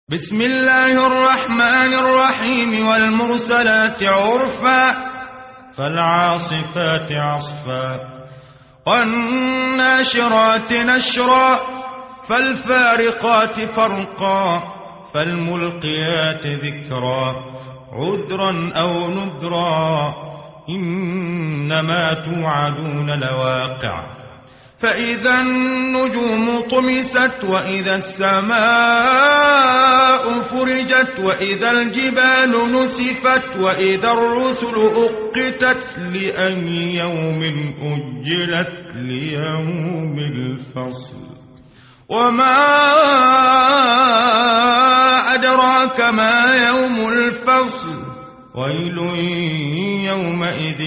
بسم الله الرحمن الرحيم والمرسلات عرفا فالعاصفات عصفا والناشرات نشرا فالفارقات فرقا فالملقيات ذكرا عذرا أو نذرا إنما توعدون لواقع فإذا النجوم طمست وإذا السماء فرجت وإذا الجبال نسفت وإذا الرسل أقتت لأي يوم أجلت ليوم الفصل وما أدراك ما يوم الفصل ويل يومئذ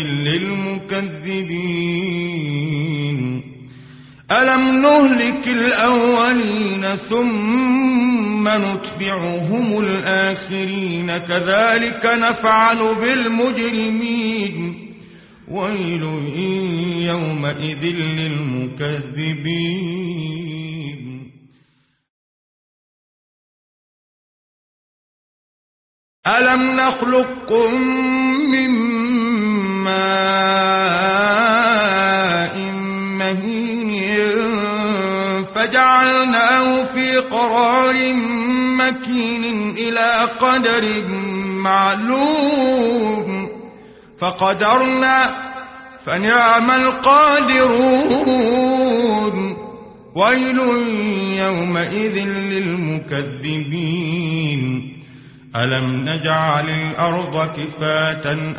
للمكذبين ألم نهلك الأولين ثم نتبعهم الآخرين كذلك نفعل بالمجرمين ويل يومئذ للمكذبين ألم نخلقكم من ماء مهين فجعلناه في قرار مكين إلى قدر معلوم فقدرنا فنعم القادرون ويل يومئذ للمكذبين ألم نجعل الأرض كفاة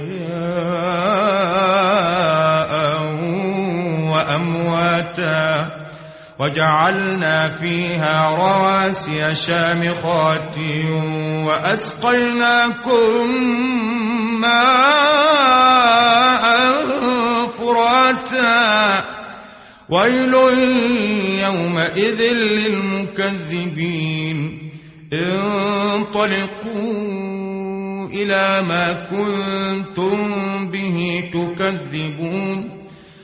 أحياء وأمواتا وجعلنا فيها رواسي شامخات وأسقيناكم ماء فراتا ويل يومئذ للمكذبين انطلقوا إلى ما كنتم به تكذبون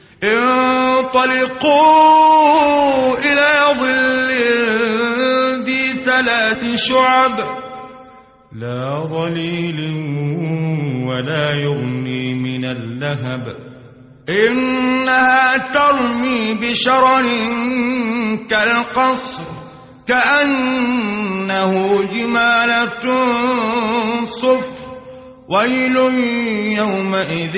انطلقوا إلى ظل ذي 3 شعب لا ظليل ولا يغني من اللهب إنها ترمي بشرر كالقصر كأنه جمالة صفر ويل يومئذ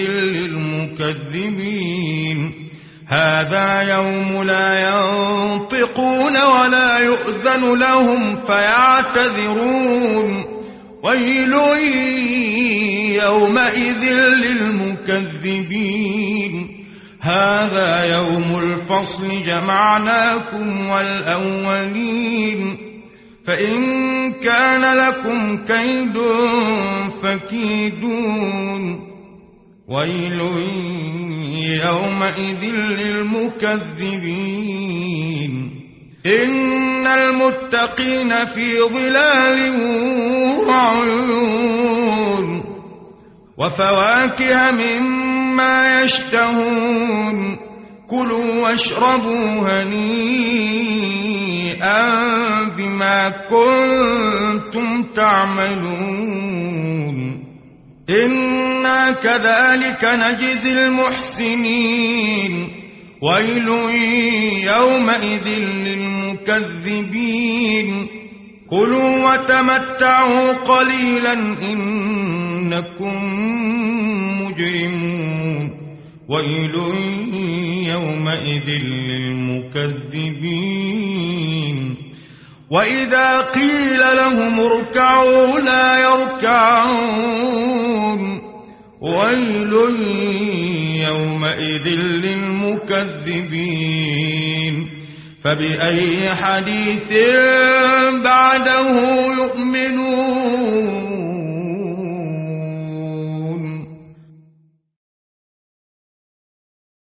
للمكذبين هذا يوم لا ينطقون ولا يؤذن لهم فيعتذرون ويل يومئذ للمكذبين هذا يوم الفصل جمعناكم والأولين فإن كان لكم كيد فكيدون ويل يومئذ للمكذبين إن المتقين في ظلال وعيون وفواكه مما يشتهون كلوا واشربوا هنيئا بما كنتم تعملون إنا كذلك نجزي المحسنين ويل يومئذ للمكذبين كلوا وتمتعوا قليلا إنكم مجرمون ويل يومئذ للمكذبين وإذا قيل لهم اركعوا لا يركعون ويل يومئذ للمكذبين فبأي حديث بعده يؤمنون